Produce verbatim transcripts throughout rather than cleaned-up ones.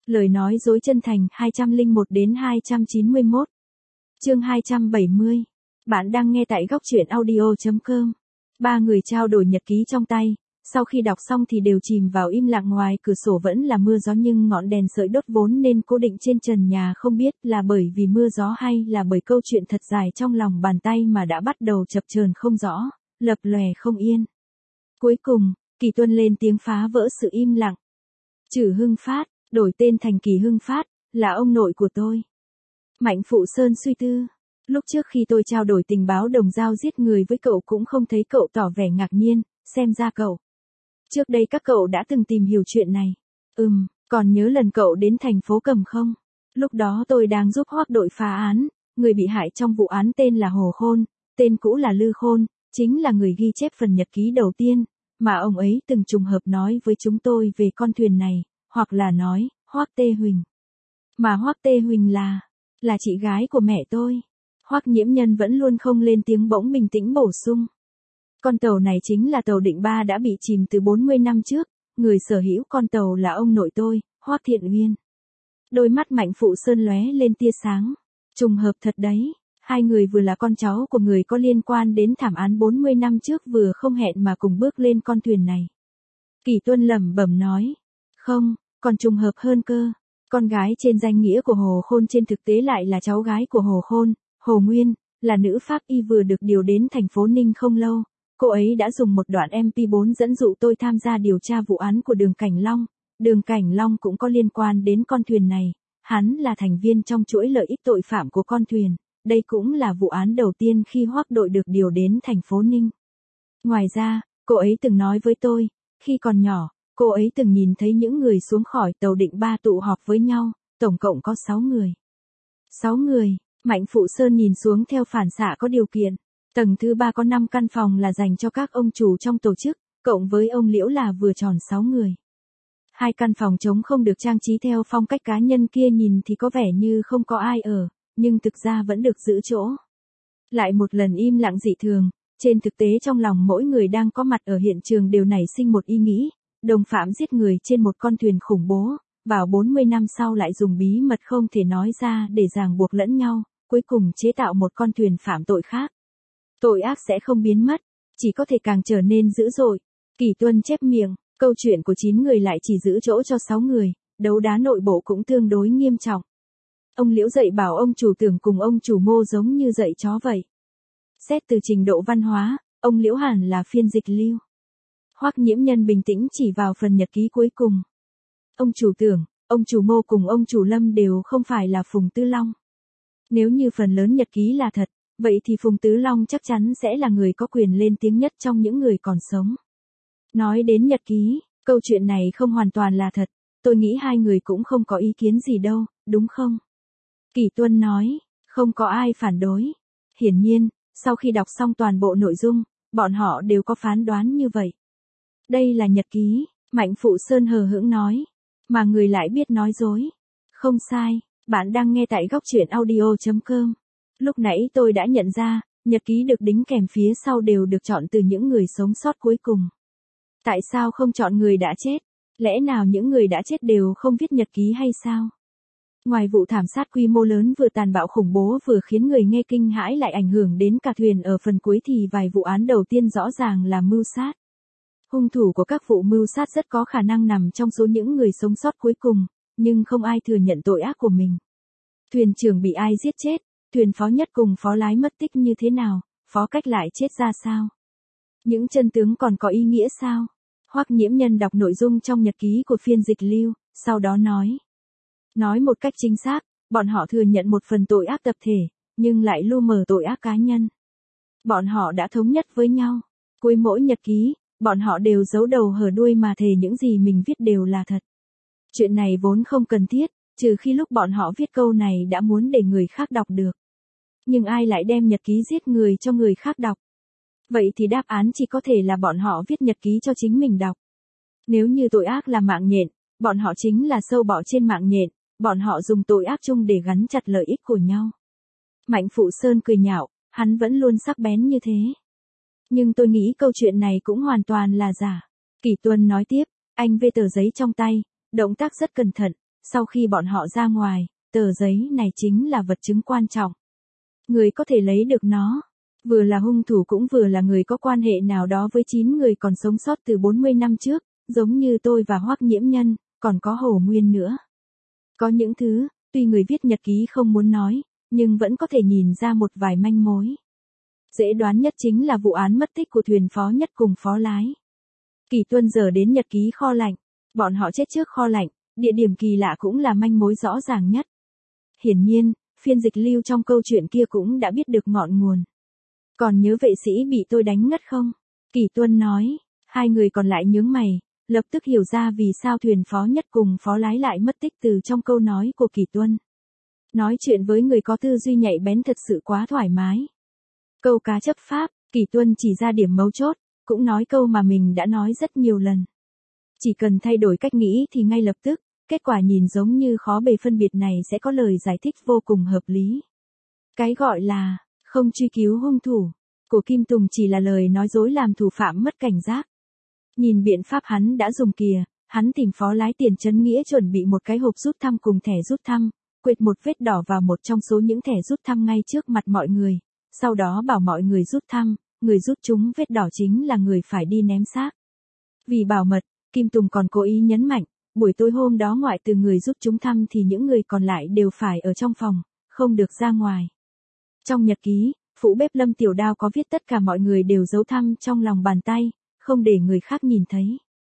Lời nói dối chân thành hai trăm lẻ một đến hai trăm chín mươi mốt. Chương hai trăm bảy mươi. Bạn đang nghe tại góc truyện audio chấm com. Ba người trao đổi nhật ký trong tay, sau khi đọc xong thì đều chìm vào im lặng. Ngoài cửa sổ vẫn là mưa gió nhưng ngọn đèn sưởi đốt vốn nên cố định trên trần nhà, không biết là bởi vì mưa gió hay là bởi câu chuyện thật dài trong lòng bàn tay mà đã bắt đầu chập chờn không rõ, lập lòe không yên. Cuối cùng, Kỳ Tuân lên tiếng phá vỡ sự im lặng. Trử Hưng Phát, đổi tên thành Kỳ Hưng Phát, là ông nội của tôi. Mạnh Phụ Sơn suy tư. Lúc trước khi tôi trao đổi tình báo đồng dao giết người với cậu cũng không thấy cậu tỏ vẻ ngạc nhiên, xem ra cậu. Trước đây các cậu đã từng tìm hiểu chuyện này. Ừm, còn nhớ lần cậu đến thành phố Cầm không? Lúc đó tôi đang giúp Hoắc đội phá án, người bị hại trong vụ án tên là Hồ Khôn, tên cũ là Lư Khôn, chính là người ghi chép phần nhật ký đầu tiên, mà ông ấy từng trùng hợp nói với chúng tôi về con thuyền này, hoặc là nói, Hoắc Tê Huỳnh. Mà Hoắc Tê Huỳnh là, là chị gái của mẹ tôi. Hoắc Nhiễm Nhân vẫn luôn không lên tiếng bỗng bình tĩnh bổ sung. Con tàu này chính là tàu Định Ba đã bị chìm từ bốn mươi năm trước, người sở hữu con tàu là ông nội tôi, Hoắc Thiện Uyên. Đôi mắt Mạnh Phụ Sơn lóe lên tia sáng. Trùng hợp thật đấy, hai người vừa là con cháu của người có liên quan đến thảm án bốn mươi năm trước, vừa không hẹn mà cùng bước lên con thuyền này. Kỳ Tuân lẩm bẩm nói, không, còn trùng hợp hơn cơ. Con gái trên danh nghĩa của Hồ Khôn trên thực tế lại là cháu gái của Hồ Khôn, Hồ Nguyên, là nữ pháp y vừa được điều đến thành phố Ninh không lâu. Cô ấy đã dùng một đoạn em pê bốn dẫn dụ tôi tham gia điều tra vụ án của Đường Cảnh Long. Đường Cảnh Long cũng có liên quan đến con thuyền này, hắn là thành viên trong chuỗi lợi ích tội phạm của con thuyền. Đây cũng là vụ án đầu tiên khi Hoắc đội được điều đến thành phố Ninh. Ngoài ra, cô ấy từng nói với tôi, khi còn nhỏ, cô ấy từng nhìn thấy những người xuống khỏi tàu Định Ba tụ họp với nhau, tổng cộng có sáu người. sáu người, Mạnh Phụ Sơn nhìn xuống theo phản xạ có điều kiện. Tầng thứ ba có năm căn phòng là dành cho các ông chủ trong tổ chức, cộng với ông Liễu là vừa tròn sáu người. Hai căn phòng trống không được trang trí theo phong cách cá nhân kia, nhìn thì có vẻ như không có ai ở, nhưng thực ra vẫn được giữ chỗ. Lại một lần im lặng dị thường, trên thực tế trong lòng mỗi người đang có mặt ở hiện trường đều nảy sinh một ý nghĩ, đồng phạm giết người trên một con thuyền khủng bố, vào bốn mươi năm sau lại dùng bí mật không thể nói ra để ràng buộc lẫn nhau, cuối cùng chế tạo một con thuyền phạm tội khác. Tội ác sẽ không biến mất, chỉ có thể càng trở nên dữ dội. Kỳ Tuân chép miệng, câu chuyện của chín người lại chỉ giữ chỗ cho sáu người, đấu đá nội bộ cũng tương đối nghiêm trọng. Ông Liễu dạy bảo ông chủ Tưởng cùng ông chủ Ngô giống như dạy chó vậy. Xét từ trình độ văn hóa, ông Liễu hẳn là phiên dịch lưu. Hoắc Nhiễm Nhân bình tĩnh chỉ vào phần nhật ký cuối cùng. Ông chủ Tưởng, ông chủ Ngô cùng ông chủ Lâm đều không phải là Phùng Tứ Long. Nếu như phần lớn nhật ký là thật, vậy thì Phùng Tứ Long chắc chắn sẽ là người có quyền lên tiếng nhất trong những người còn sống. Nói đến nhật ký, câu chuyện này không hoàn toàn là thật, tôi nghĩ hai người cũng không có ý kiến gì đâu, đúng không? Kỳ Tuân nói, không có ai phản đối. Hiển nhiên, sau khi đọc xong toàn bộ nội dung, bọn họ đều có phán đoán như vậy. Đây là nhật ký, Mạnh Phụ Sơn hờ hững nói, mà người lại biết nói dối. Không sai, bạn đang nghe tại góc truyện audio chấm com. Lúc nãy tôi đã nhận ra, nhật ký được đính kèm phía sau đều được chọn từ những người sống sót cuối cùng. Tại sao không chọn người đã chết? Lẽ nào những người đã chết đều không viết nhật ký hay sao? Ngoài vụ thảm sát quy mô lớn vừa tàn bạo khủng bố vừa khiến người nghe kinh hãi lại ảnh hưởng đến cả thuyền ở phần cuối thì vài vụ án đầu tiên rõ ràng là mưu sát. Hung thủ của các vụ mưu sát rất có khả năng nằm trong số những người sống sót cuối cùng, nhưng không ai thừa nhận tội ác của mình. Thuyền trưởng bị ai giết chết? Thuyền phó nhất cùng phó lái mất tích như thế nào? Phó cách lại chết ra sao? Những chân tướng còn có ý nghĩa sao? Hoắc Nhiễm Nhân đọc nội dung trong nhật ký của phiên dịch lưu, sau đó nói. Nói một cách chính xác, bọn họ thừa nhận một phần tội ác tập thể, nhưng lại lu mờ tội ác cá nhân. Bọn họ đã thống nhất với nhau. Cuối mỗi nhật ký, bọn họ đều giấu đầu hở đuôi mà thề những gì mình viết đều là thật. Chuyện này vốn không cần thiết, trừ khi lúc bọn họ viết câu này đã muốn để người khác đọc được. Nhưng ai lại đem nhật ký giết người cho người khác đọc? Vậy thì đáp án chỉ có thể là bọn họ viết nhật ký cho chính mình đọc. Nếu như tội ác là mạng nhện, bọn họ chính là sâu bọ trên mạng nhện, bọn họ dùng tội ác chung để gắn chặt lợi ích của nhau. Mạnh Phụ Sơn cười nhạo, hắn vẫn luôn sắc bén như thế. Nhưng tôi nghĩ câu chuyện này cũng hoàn toàn là giả. Kỳ Tuân nói tiếp, anh vê tờ giấy trong tay, động tác rất cẩn thận, sau khi bọn họ ra ngoài, tờ giấy này chính là vật chứng quan trọng. Người có thể lấy được nó, vừa là hung thủ cũng vừa là người có quan hệ nào đó với chín người còn sống sót từ bốn mươi năm trước, giống như tôi và Hoắc Nhiễm Nhân, còn có Hồ Nguyên nữa. Có những thứ, tuy người viết nhật ký không muốn nói, nhưng vẫn có thể nhìn ra một vài manh mối. Dễ đoán nhất chính là vụ án mất tích của thuyền phó Nhất cùng phó lái. Kỳ Tuân giờ đến nhật ký kho lạnh, bọn họ chết trước kho lạnh, địa điểm kỳ lạ cũng là manh mối rõ ràng nhất. Hiển nhiên, phiên dịch Lưu trong câu chuyện kia cũng đã biết được ngọn nguồn. Còn nhớ vệ sĩ bị tôi đánh ngất không? Kỳ Tuân nói, hai người còn lại nhướng mày, lập tức hiểu ra vì sao thuyền phó Nhất cùng phó lái lại mất tích từ trong câu nói của Kỳ Tuân. Nói chuyện với người có tư duy nhạy bén thật sự quá thoải mái. Câu cá chấp pháp, Kỳ Tuân chỉ ra điểm mấu chốt, cũng nói câu mà mình đã nói rất nhiều lần. Chỉ cần thay đổi cách nghĩ thì ngay lập tức, kết quả nhìn giống như khó bề phân biệt này sẽ có lời giải thích vô cùng hợp lý. Cái gọi là, không truy cứu hung thủ, của Kim Tùng chỉ là lời nói dối làm thủ phạm mất cảnh giác. Nhìn biện pháp hắn đã dùng kìa, hắn tìm phó lái Tiền Chấn Nghĩa chuẩn bị một cái hộp rút thăm cùng thẻ rút thăm, quệt một vết đỏ vào một trong số những thẻ rút thăm ngay trước mặt mọi người, sau đó bảo mọi người rút thăm, người rút trúng vết đỏ chính là người phải đi ném xác. Vì bảo mật, Kim Tùng còn cố ý nhấn mạnh, buổi tối hôm đó ngoại trừ người rút trúng thăm thì những người còn lại đều phải ở trong phòng, không được ra ngoài. Trong nhật ký, phụ bếp Lâm Tiểu Đao có viết tất cả mọi người đều giấu thăm trong lòng bàn tay, không để người khác nhìn thấy.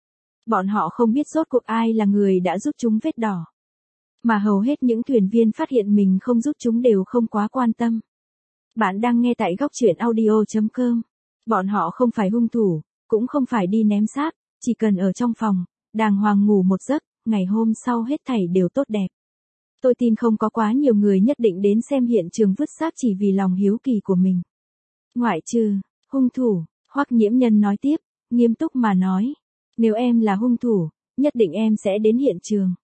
Bọn họ không biết rốt cuộc ai là người đã rút trúng vết đỏ. Mà hầu hết những thuyền viên phát hiện mình không rút trúng đều không quá quan tâm. Bạn đang nghe tại góc truyện audio chấm com. Bọn họ không phải hung thủ, cũng không phải đi ném xác, chỉ cần ở trong phòng, đàng hoàng ngủ một giấc, ngày hôm sau hết thảy đều tốt đẹp. Tôi tin không có quá nhiều người nhất định đến xem hiện trường vứt xác chỉ vì lòng hiếu kỳ của mình. Ngoại trừ, hung thủ, Hoắc Nhiễm Nhân nói tiếp, nghiêm túc mà nói. Nếu em là hung thủ, nhất định em sẽ đến hiện trường.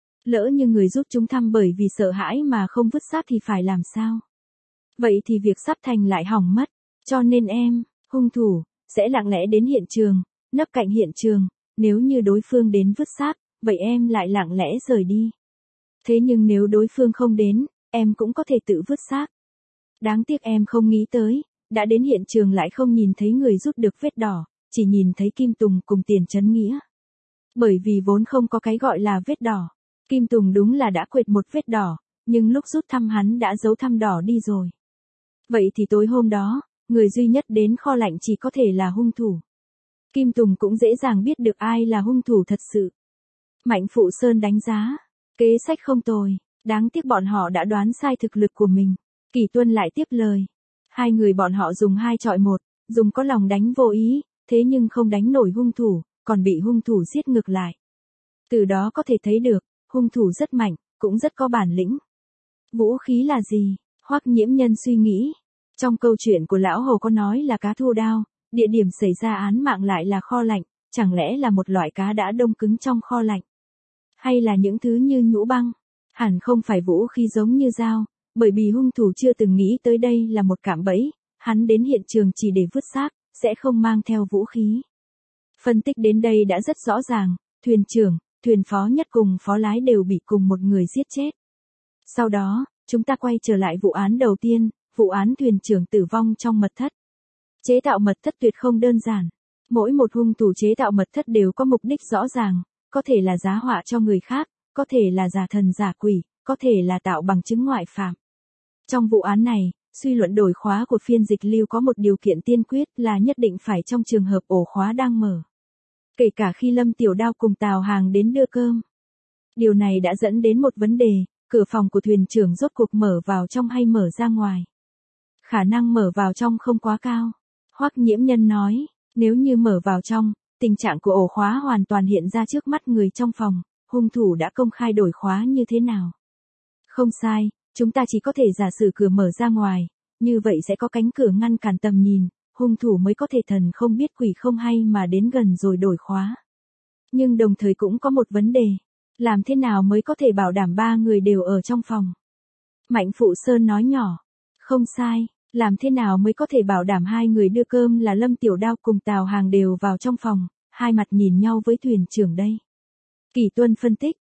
Lỡ như người rút trúng thăm bởi vì sợ hãi mà không vứt xác thì phải làm sao? Vậy thì việc sắp thành lại hỏng mất. Cho nên em, hung thủ, sẽ lặng lẽ đến hiện trường, nấp cạnh hiện trường. Nếu như đối phương đến vứt xác, vậy em lại lặng lẽ rời đi. Thế nhưng nếu đối phương không đến, em cũng có thể tự vứt xác. Đáng tiếc em không nghĩ tới, đã đến hiện trường lại không nhìn thấy người rút được vết đỏ, chỉ nhìn thấy Kim Tùng cùng Tiền Chấn Nghĩa. Bởi vì vốn không có cái gọi là vết đỏ. Kim Tùng đúng là đã quệt một vết đỏ, nhưng lúc rút thăm hắn đã giấu thăm đỏ đi rồi. Vậy thì tối hôm đó, người duy nhất đến kho lạnh chỉ có thể là hung thủ. Kim Tùng cũng dễ dàng biết được ai là hung thủ thật sự. Mạnh Phụ Sơn đánh giá, kế sách không tồi, đáng tiếc bọn họ đã đoán sai thực lực của mình. Kỳ Tuân lại tiếp lời. Hai người bọn họ dùng hai chọi một, dùng có lòng đánh vô ý, thế nhưng không đánh nổi hung thủ, còn bị hung thủ giết ngược lại. Từ đó có thể thấy được, hung thủ rất mạnh, cũng rất có bản lĩnh. Vũ khí là gì? Hoắc Nhiễm Nhân suy nghĩ. Trong câu chuyện của lão Hồ có nói là cá thu đao, địa điểm xảy ra án mạng lại là kho lạnh, chẳng lẽ là một loại cá đã đông cứng trong kho lạnh? Hay là những thứ như nhũ băng? Hẳn không phải vũ khí giống như dao, bởi vì hung thủ chưa từng nghĩ tới đây là một cạm bẫy, hắn đến hiện trường chỉ để vứt xác, sẽ không mang theo vũ khí. Phân tích đến đây đã rất rõ ràng, thuyền trưởng, thuyền phó Nhất cùng phó lái đều bị cùng một người giết chết. Sau đó, chúng ta quay trở lại vụ án đầu tiên, vụ án thuyền trưởng tử vong trong mật thất. Chế tạo mật thất tuyệt không đơn giản. Mỗi một hung thủ chế tạo mật thất đều có mục đích rõ ràng, có thể là giá họa cho người khác, có thể là giả thần giả quỷ, có thể là tạo bằng chứng ngoại phạm. Trong vụ án này, suy luận đổi khóa của phiên dịch Lưu có một điều kiện tiên quyết là nhất định phải trong trường hợp ổ khóa đang mở. Kể cả khi Lâm Tiểu Đao cùng Tào Hàng đến đưa cơm. Điều này đã dẫn đến một vấn đề, cửa phòng của thuyền trưởng rốt cuộc mở vào trong hay mở ra ngoài. Khả năng mở vào trong không quá cao. Hoắc Nhiễm Nhân nói, nếu như mở vào trong, tình trạng của ổ khóa hoàn toàn hiện ra trước mắt người trong phòng, hung thủ đã công khai đổi khóa như thế nào? Không sai, chúng ta chỉ có thể giả sử cửa mở ra ngoài, như vậy sẽ có cánh cửa ngăn cản tầm nhìn, hung thủ mới có thể thần không biết quỷ không hay mà đến gần rồi đổi khóa. Nhưng đồng thời cũng có một vấn đề, làm thế nào mới có thể bảo đảm ba người đều ở trong phòng? Mạnh Phụ Sơn nói nhỏ, không sai, làm thế nào mới có thể bảo đảm hai người đưa cơm là Lâm Tiểu Đao cùng Tào Hàng đều vào trong phòng, hai mặt nhìn nhau với thuyền trưởng đây. Kỳ Tuân phân tích,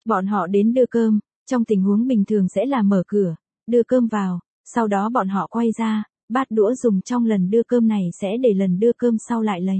Bọn họ đến đưa cơm, trong tình huống bình thường sẽ là mở cửa, đưa cơm vào, sau đó bọn họ quay ra, bát đũa dùng trong lần đưa cơm này sẽ để lần đưa cơm sau lại lấy.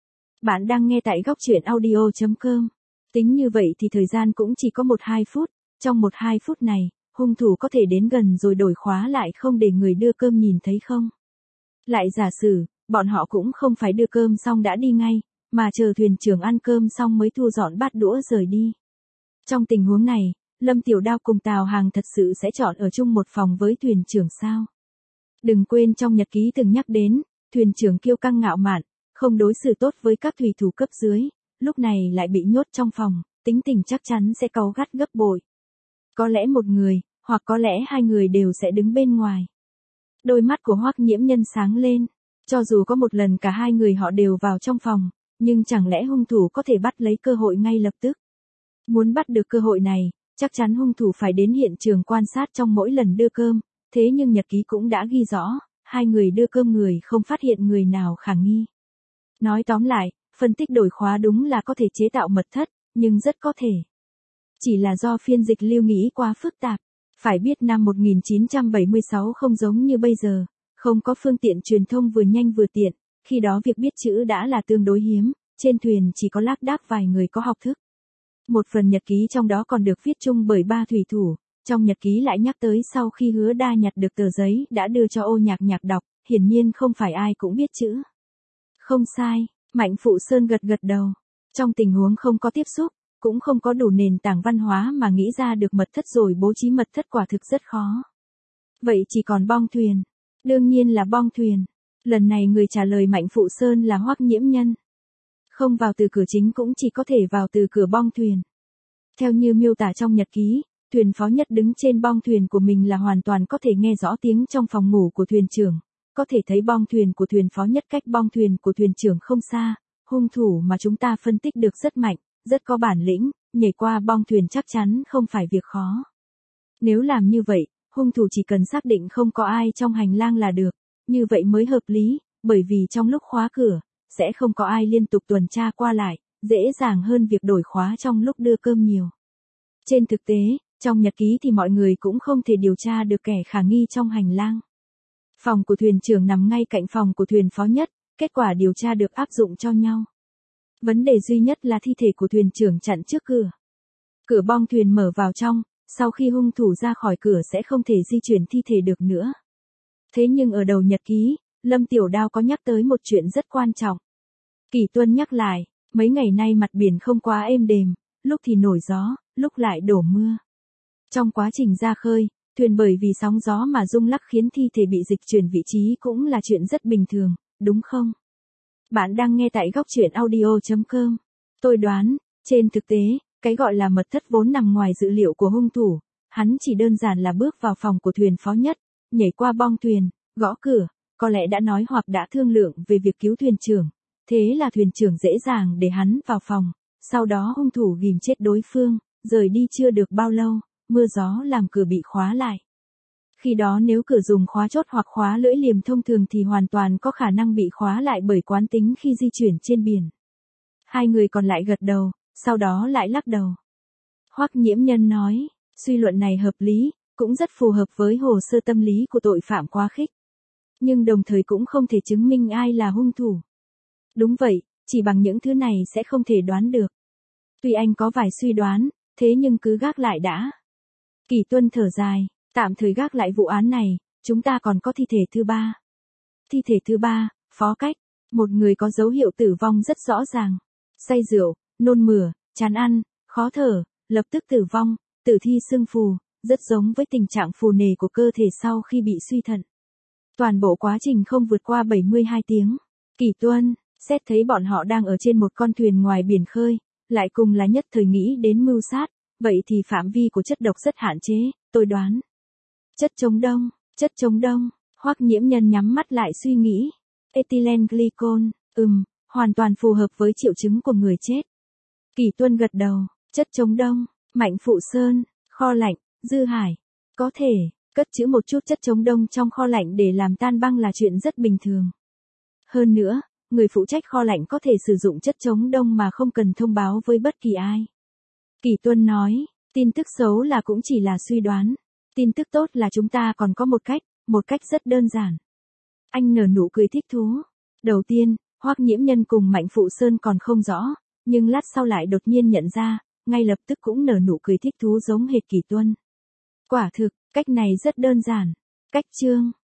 Bạn đang nghe tại góc chuyện audio chấm com. Tính như vậy thì thời gian cũng chỉ có một hai phút, trong một hai phút này, hung thủ có thể đến gần rồi đổi khóa lại không để người đưa cơm nhìn thấy không? Lại giả sử, bọn họ cũng không phải đưa cơm xong đã đi ngay, mà chờ thuyền trưởng ăn cơm xong mới thu dọn bát đũa rời đi. Trong tình huống này, Lâm Tiểu Đao cùng Tào Hàng thật sự sẽ chọn ở chung một phòng với thuyền trưởng sao? Đừng quên trong nhật ký từng nhắc đến, thuyền trưởng kiêu căng ngạo mạn, không đối xử tốt với các thủy thủ cấp dưới, lúc này lại bị nhốt trong phòng, tính tình chắc chắn sẽ cáu gắt gấp bội. Có lẽ một người, hoặc có lẽ hai người đều sẽ đứng bên ngoài. Đôi mắt của Hoắc Nhiễm Nhân sáng lên, cho dù có một lần cả hai người họ đều vào trong phòng, nhưng chẳng lẽ hung thủ có thể bắt lấy cơ hội ngay lập tức? Muốn bắt được cơ hội này, chắc chắn hung thủ phải đến hiện trường quan sát trong mỗi lần đưa cơm, thế nhưng nhật ký cũng đã ghi rõ, hai người đưa cơm người không phát hiện người nào khả nghi. Nói tóm lại, phân tích đổi khóa đúng là có thể chế tạo mật thất, nhưng rất có thể chỉ là do phiên dịch lưu nghĩ quá phức tạp. Phải biết năm một nghìn chín trăm bảy mươi sáu không giống như bây giờ, không có phương tiện truyền thông vừa nhanh vừa tiện, khi đó việc biết chữ đã là tương đối hiếm, trên thuyền chỉ có lác đác vài người có học thức. Một phần nhật ký trong đó còn được viết chung bởi ba thủy thủ, trong nhật ký lại nhắc tới sau khi Hứa Đa nhặt được tờ giấy đã đưa cho Ô Nhạc Nhạc đọc, hiển nhiên không phải ai cũng biết chữ. Không sai, Mạnh Phụ Sơn gật gật đầu. Trong tình huống không có tiếp xúc, cũng không có đủ nền tảng văn hóa mà nghĩ ra được mật thất rồi bố trí mật thất quả thực rất khó. Vậy chỉ còn bong thuyền. Đương nhiên là bong thuyền. Lần này người trả lời Mạnh Phụ Sơn là Hoắc Nhiễm Nhân. Không vào từ cửa chính cũng chỉ có thể vào từ cửa bong thuyền. Theo như miêu tả trong nhật ký, thuyền phó nhất đứng trên bong thuyền của mình là hoàn toàn có thể nghe rõ tiếng trong phòng ngủ của thuyền trưởng. Có thể thấy bong thuyền của thuyền phó nhất cách bong thuyền của thuyền trưởng không xa. Hung thủ mà chúng ta phân tích được rất mạnh, rất có bản lĩnh, nhảy qua bong thuyền chắc chắn không phải việc khó. Nếu làm như vậy, hung thủ chỉ cần xác định không có ai trong hành lang là được, như vậy mới hợp lý, bởi vì trong lúc khóa cửa, sẽ không có ai liên tục tuần tra qua lại, dễ dàng hơn việc đổi khóa trong lúc đưa cơm nhiều. Trên thực tế, trong nhật ký thì mọi người cũng không thể điều tra được kẻ khả nghi trong hành lang. Phòng của thuyền trưởng nằm ngay cạnh phòng của thuyền phó nhất, kết quả điều tra được áp dụng cho nhau. Vấn đề duy nhất là thi thể của thuyền trưởng chặn trước cửa. Cửa bong thuyền mở vào trong, sau khi hung thủ ra khỏi cửa sẽ không thể di chuyển thi thể được nữa. Thế nhưng ở đầu nhật ký, Lâm Tiểu Đao có nhắc tới một chuyện rất quan trọng. Kỳ Tuân nhắc lại, mấy ngày nay mặt biển không quá êm đềm, lúc thì nổi gió, lúc lại đổ mưa. Trong quá trình ra khơi, thuyền bởi vì sóng gió mà rung lắc khiến thi thể bị dịch chuyển vị trí cũng là chuyện rất bình thường, đúng không? Bạn đang nghe tại góc chuyện audio chấm com. Tôi đoán, trên thực tế, cái gọi là mật thất vốn nằm ngoài dự liệu của hung thủ, hắn chỉ đơn giản là bước vào phòng của thuyền phó nhất, nhảy qua bong thuyền, gõ cửa, có lẽ đã nói hoặc đã thương lượng về việc cứu thuyền trưởng, thế là thuyền trưởng dễ dàng để hắn vào phòng, sau đó hung thủ ghìm chết đối phương, rời đi chưa được bao lâu, mưa gió làm cửa bị khóa lại. Khi đó nếu cửa dùng khóa chốt hoặc khóa lưỡi liềm thông thường thì hoàn toàn có khả năng bị khóa lại bởi quán tính khi di chuyển trên biển. Hai người còn lại gật đầu, sau đó lại lắc đầu. Hoắc Nhiễm Nhân nói, suy luận này hợp lý, cũng rất phù hợp với hồ sơ tâm lý của tội phạm quá khích. Nhưng đồng thời cũng không thể chứng minh ai là hung thủ. Đúng vậy, chỉ bằng những thứ này sẽ không thể đoán được. Tuy anh có vài suy đoán, thế nhưng cứ gác lại đã. Kỳ Tuân thở dài, tạm thời gác lại vụ án này, chúng ta còn có thi thể thứ ba. Thi thể thứ ba, Phó Cách, một người có dấu hiệu tử vong rất rõ ràng. Say rượu, nôn mửa, chán ăn, khó thở, lập tức tử vong, tử thi sưng phù, rất giống với tình trạng phù nề của cơ thể sau khi bị suy thận. Toàn bộ quá trình không vượt qua bảy mươi hai tiếng. Kỳ Tuân, xét thấy bọn họ đang ở trên một con thuyền ngoài biển khơi, lại cùng là nhất thời nghĩ đến mưu sát, vậy thì phạm vi của chất độc rất hạn chế, tôi đoán. Chất chống đông, chất chống đông, Hoắc Nhiễm Nhân nhắm mắt lại suy nghĩ. Ethylene glycol, ừm, hoàn toàn phù hợp với triệu chứng của người chết. Kỳ Tuân gật đầu, chất chống đông, Mạnh Phụ Sơn, kho lạnh, Dư Hải, có thể, cất trữ một chút chất chống đông trong kho lạnh để làm tan băng là chuyện rất bình thường. Hơn nữa, người phụ trách kho lạnh có thể sử dụng chất chống đông mà không cần thông báo với bất kỳ ai. Kỳ Tuân nói, Tin tức xấu là cũng chỉ là suy đoán. Tin tức tốt là chúng ta còn có một cách, một cách rất đơn giản. Anh nở nụ cười thích thú. Đầu tiên, Hoắc Nhiễm Nhân cùng Mạnh Phụ Sơn còn không rõ, nhưng lát sau lại đột nhiên nhận ra, ngay lập tức cũng nở nụ cười thích thú giống hệt Kỷ Tuân. Quả thực, cách này rất đơn giản. Cách chương